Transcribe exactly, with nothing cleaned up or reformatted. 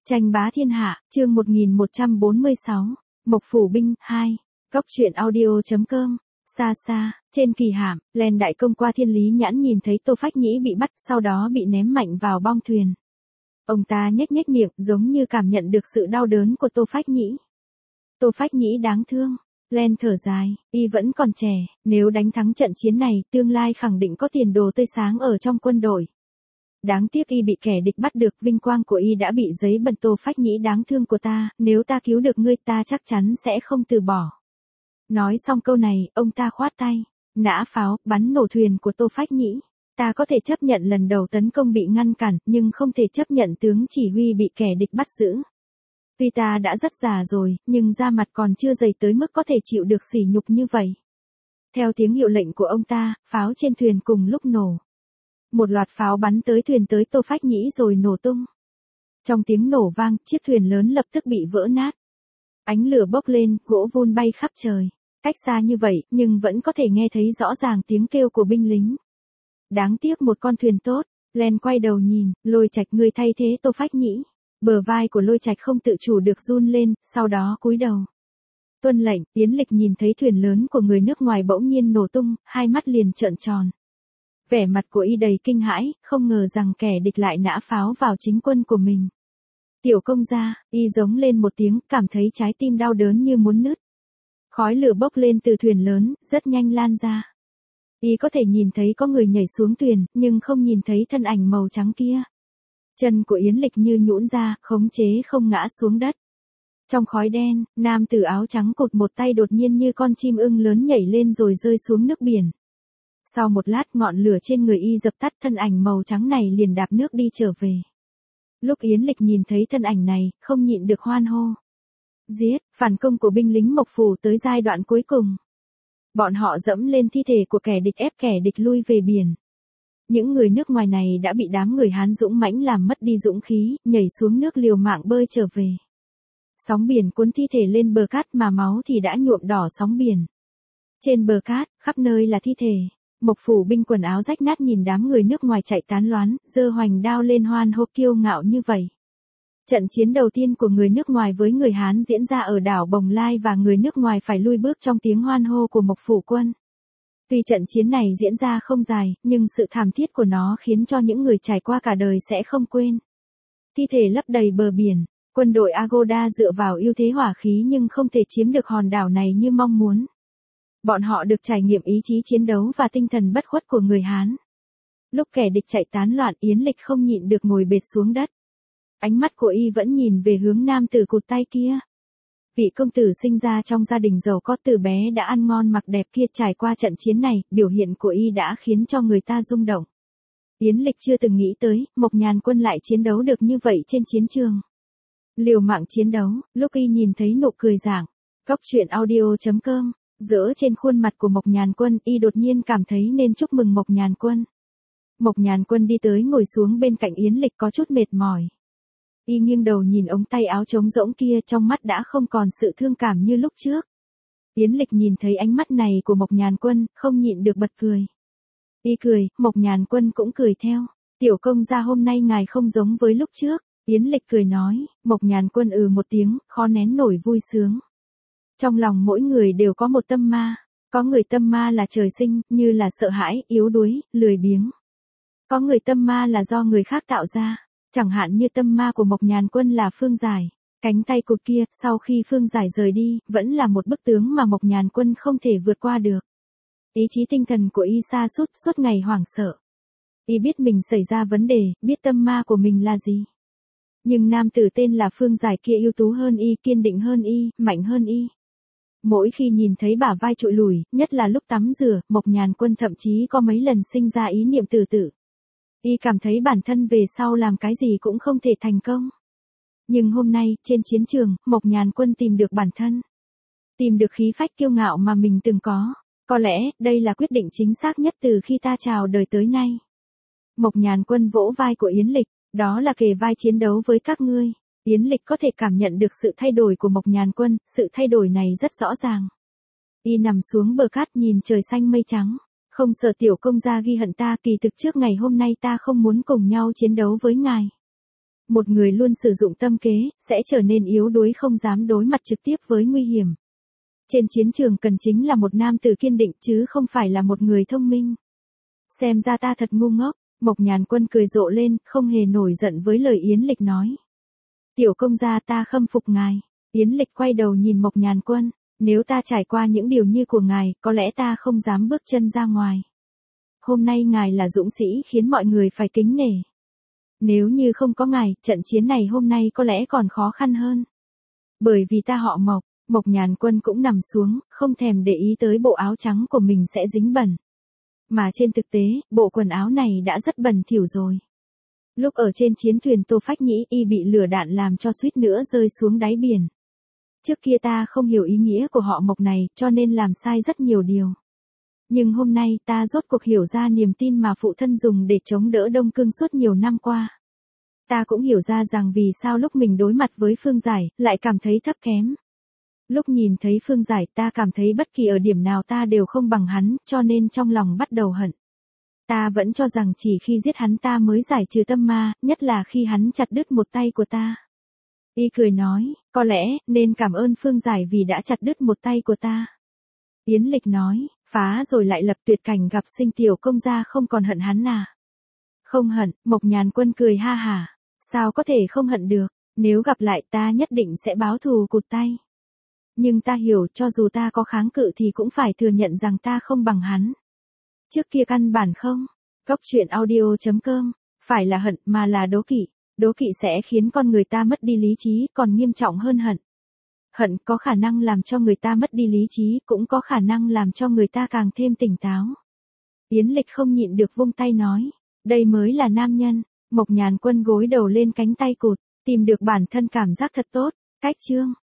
Tranh bá thiên hạ, chương một nghìn một trăm bốn mươi sáu, Mộc Phủ Binh, hai. Góc truyện audio.com. Xa xa, trên kỳ hạm, Len đại công qua Thiên Lý Nhãn nhìn thấy Tô Phách Nhĩ bị bắt, sau đó bị ném mạnh vào bong thuyền. Ông ta nhếch nhếch miệng, giống như cảm nhận được sự đau đớn của Tô Phách Nhĩ. Tô Phách Nhĩ đáng thương. Len thở dài, y vẫn còn trẻ, nếu đánh thắng trận chiến này, tương lai khẳng định có tiền đồ tươi sáng ở trong quân đội. Đáng tiếc y bị kẻ địch bắt được, vinh quang của y đã bị giấy bẩn. Tô Phách Nhĩ đáng thương của ta, nếu ta cứu được ngươi ta chắc chắn sẽ không từ bỏ. Nói xong câu này, ông ta khoát tay, nã pháo, bắn nổ thuyền của Tô Phách Nhĩ. Ta có thể chấp nhận lần đầu tấn công bị ngăn cản, nhưng không thể chấp nhận tướng chỉ huy bị kẻ địch bắt giữ. Tuy ta đã rất già rồi, nhưng da mặt còn chưa dày tới mức có thể chịu được sỉ nhục như vậy. Theo tiếng hiệu lệnh của ông ta, pháo trên thuyền cùng lúc nổ. Một loạt pháo bắn tới thuyền tới Tô Phách Nhĩ rồi nổ tung. Trong tiếng nổ vang, chiếc thuyền lớn lập tức bị vỡ nát. Ánh lửa bốc lên, gỗ vun bay khắp trời. Cách xa như vậy, nhưng vẫn có thể nghe thấy rõ ràng tiếng kêu của binh lính. Đáng tiếc một con thuyền tốt. Len quay đầu nhìn, Lôi Trạch người thay thế Tô Phách Nhĩ. Bờ vai của Lôi Trạch không tự chủ được run lên, sau đó cúi đầu. Tuân lệnh. Yến Lịch nhìn thấy thuyền lớn của người nước ngoài bỗng nhiên nổ tung, hai mắt liền trợn tròn. Vẻ mặt của y đầy kinh hãi, không ngờ rằng kẻ địch lại nã pháo vào chính quân của mình. Tiểu công gia, y giống lên một tiếng, cảm thấy trái tim đau đớn như muốn nứt. Khói lửa bốc lên từ thuyền lớn, rất nhanh lan ra. Y có thể nhìn thấy có người nhảy xuống thuyền, nhưng không nhìn thấy thân ảnh màu trắng kia. Chân của Yến Lịch như nhũn ra, khống chế không ngã xuống đất. Trong khói đen, nam tử áo trắng cụt một tay đột nhiên như con chim ưng lớn nhảy lên rồi rơi xuống nước biển. Sau một lát ngọn lửa trên người y dập tắt, thân ảnh màu trắng này liền đạp nước đi trở về. Lúc Yến Lịch nhìn thấy thân ảnh này, không nhịn được hoan hô. Giết, phản công của binh lính Mộc Phủ tới giai đoạn cuối cùng. Bọn họ dẫm lên thi thể của kẻ địch ép kẻ địch lui về biển. Những người nước ngoài này đã bị đám người Hán dũng mãnh làm mất đi dũng khí, nhảy xuống nước liều mạng bơi trở về. Sóng biển cuốn thi thể lên bờ cát mà máu thì đã nhuộm đỏ sóng biển. Trên bờ cát, khắp nơi là thi thể. Mộc Phủ binh quần áo rách nát nhìn đám người nước ngoài chạy tán loán, giơ hoành đao lên hoan hô kiêu ngạo như vậy. Trận chiến đầu tiên của người nước ngoài với người Hán diễn ra ở đảo Bồng Lai và người nước ngoài phải lui bước trong tiếng hoan hô của Mộc Phủ quân. Tuy trận chiến này diễn ra không dài, nhưng sự thảm thiết của nó khiến cho những người trải qua cả đời sẽ không quên. Thi thể lấp đầy bờ biển, quân đội Agoda dựa vào ưu thế hỏa khí nhưng không thể chiếm được hòn đảo này như mong muốn. Bọn họ được trải nghiệm ý chí chiến đấu và tinh thần bất khuất của người Hán. Lúc kẻ địch chạy tán loạn, Yến Lịch không nhịn được ngồi bệt xuống đất. Ánh mắt của y vẫn nhìn về hướng nam tử cụt tay kia. Vị công tử sinh ra trong gia đình giàu có từ bé đã ăn ngon mặc đẹp kia, trải qua trận chiến này, biểu hiện của y đã khiến cho người ta rung động. Yến Lịch chưa từng nghĩ tới, Mộc Nhàn Quân lại chiến đấu được như vậy trên chiến trường. Liều mạng chiến đấu, lúc y nhìn thấy nụ cười rạng. Góc truyện audio.com. Dỡ trên khuôn mặt của Mộc Nhàn Quân, y đột nhiên cảm thấy nên chúc mừng Mộc Nhàn Quân. Mộc Nhàn Quân đi tới ngồi xuống bên cạnh Yến Lịch có chút mệt mỏi. Y nghiêng đầu nhìn ống tay áo trống rỗng kia, trong mắt đã không còn sự thương cảm như lúc trước. Yến Lịch nhìn thấy ánh mắt này của Mộc Nhàn Quân, không nhịn được bật cười. Y cười, Mộc Nhàn Quân cũng cười theo. Tiểu công gia hôm nay ngài không giống với lúc trước. Yến Lịch cười nói, Mộc Nhàn Quân ừ một tiếng, khó nén nổi vui sướng. Trong lòng mỗi người đều có một tâm ma. Có người tâm ma là trời sinh, như là sợ hãi, yếu đuối, lười biếng. Có người tâm ma là do người khác tạo ra. Chẳng hạn như tâm ma của Mộc Nhàn Quân là Phương Giải. Cánh tay cụt kia, sau khi Phương Giải rời đi, vẫn là một bức tướng mà Mộc Nhàn Quân không thể vượt qua được. Ý chí tinh thần của y sa sút, suốt ngày hoảng sợ. Y biết mình xảy ra vấn đề, biết tâm ma của mình là gì. Nhưng nam tử tên là Phương Giải kia ưu tú hơn y, kiên định hơn y, mạnh hơn y. Mỗi khi nhìn thấy bả vai trụi lủi, nhất là lúc tắm rửa, Mộc Nhàn Quân thậm chí có mấy lần sinh ra ý niệm tự tử. Y cảm thấy bản thân về sau làm cái gì cũng không thể thành công. Nhưng hôm nay, trên chiến trường, Mộc Nhàn Quân tìm được bản thân. Tìm được khí phách kiêu ngạo mà mình từng có. Có lẽ, đây là quyết định chính xác nhất từ khi ta chào đời tới nay. Mộc Nhàn Quân vỗ vai của Yến Lịch, đó là kề vai chiến đấu với các ngươi. Yến Lịch có thể cảm nhận được sự thay đổi của Mộc Nhàn Quân, sự thay đổi này rất rõ ràng. Y nằm xuống bờ cát nhìn trời xanh mây trắng. Không sợ tiểu công gia ghi hận ta, kỳ thực trước ngày hôm nay ta không muốn cùng nhau chiến đấu với ngài. Một người luôn sử dụng tâm kế, sẽ trở nên yếu đuối không dám đối mặt trực tiếp với nguy hiểm. Trên chiến trường cần chính là một nam tử kiên định chứ không phải là một người thông minh. Xem ra ta thật ngu ngốc, Mộc Nhàn Quân cười rộ lên, không hề nổi giận với lời Yến Lịch nói. Tiểu công gia ta khâm phục ngài. Yến Lịch quay đầu nhìn Mộc Nhàn Quân, nếu ta trải qua những điều như của ngài, có lẽ ta không dám bước chân ra ngoài. Hôm nay ngài là dũng sĩ khiến mọi người phải kính nể. Nếu như không có ngài, trận chiến này hôm nay có lẽ còn khó khăn hơn. Bởi vì ta họ Mộc, Mộc Nhàn Quân cũng nằm xuống, không thèm để ý tới bộ áo trắng của mình sẽ dính bẩn. Mà trên thực tế, bộ quần áo này đã rất bẩn thỉu rồi. Lúc ở trên chiến thuyền Tô Phách Nhĩ y bị lửa đạn làm cho suýt nữa rơi xuống đáy biển. Trước kia ta không hiểu ý nghĩa của họ Mộc này, cho nên làm sai rất nhiều điều. Nhưng hôm nay ta rốt cuộc hiểu ra niềm tin mà phụ thân dùng để chống đỡ Đông Cương suốt nhiều năm qua. Ta cũng hiểu ra rằng vì sao lúc mình đối mặt với Phương Giải, lại cảm thấy thấp kém. Lúc nhìn thấy Phương Giải ta cảm thấy bất kỳ ở điểm nào ta đều không bằng hắn, cho nên trong lòng bắt đầu hận. Ta vẫn cho rằng chỉ khi giết hắn ta mới giải trừ tâm ma, nhất là khi hắn chặt đứt một tay của ta. Y cười nói, có lẽ, nên cảm ơn Phương Giải vì đã chặt đứt một tay của ta. Yến Lịch nói, phá rồi lại lập tuyệt cảnh gặp sinh tiểu công gia không còn hận hắn à. Không hận, Mộc Nhàn Quân cười ha hả, sao có thể không hận được, nếu gặp lại ta nhất định sẽ báo thù cụt tay. Nhưng ta hiểu cho dù ta có kháng cự thì cũng phải thừa nhận rằng ta không bằng hắn. Trước kia căn bản không. Cốc truyện audio chấm com, phải là hận mà là đố kỵ. Đố kỵ sẽ khiến con người ta mất đi lý trí, còn nghiêm trọng hơn hận. Hận có khả năng làm cho người ta mất đi lý trí, cũng có khả năng làm cho người ta càng thêm tỉnh táo. Yến Lịch không nhịn được vung tay nói, đây mới là nam nhân. Mộc Nhàn Quân gối đầu lên cánh tay cụt, tìm được bản thân cảm giác thật tốt. Cách chương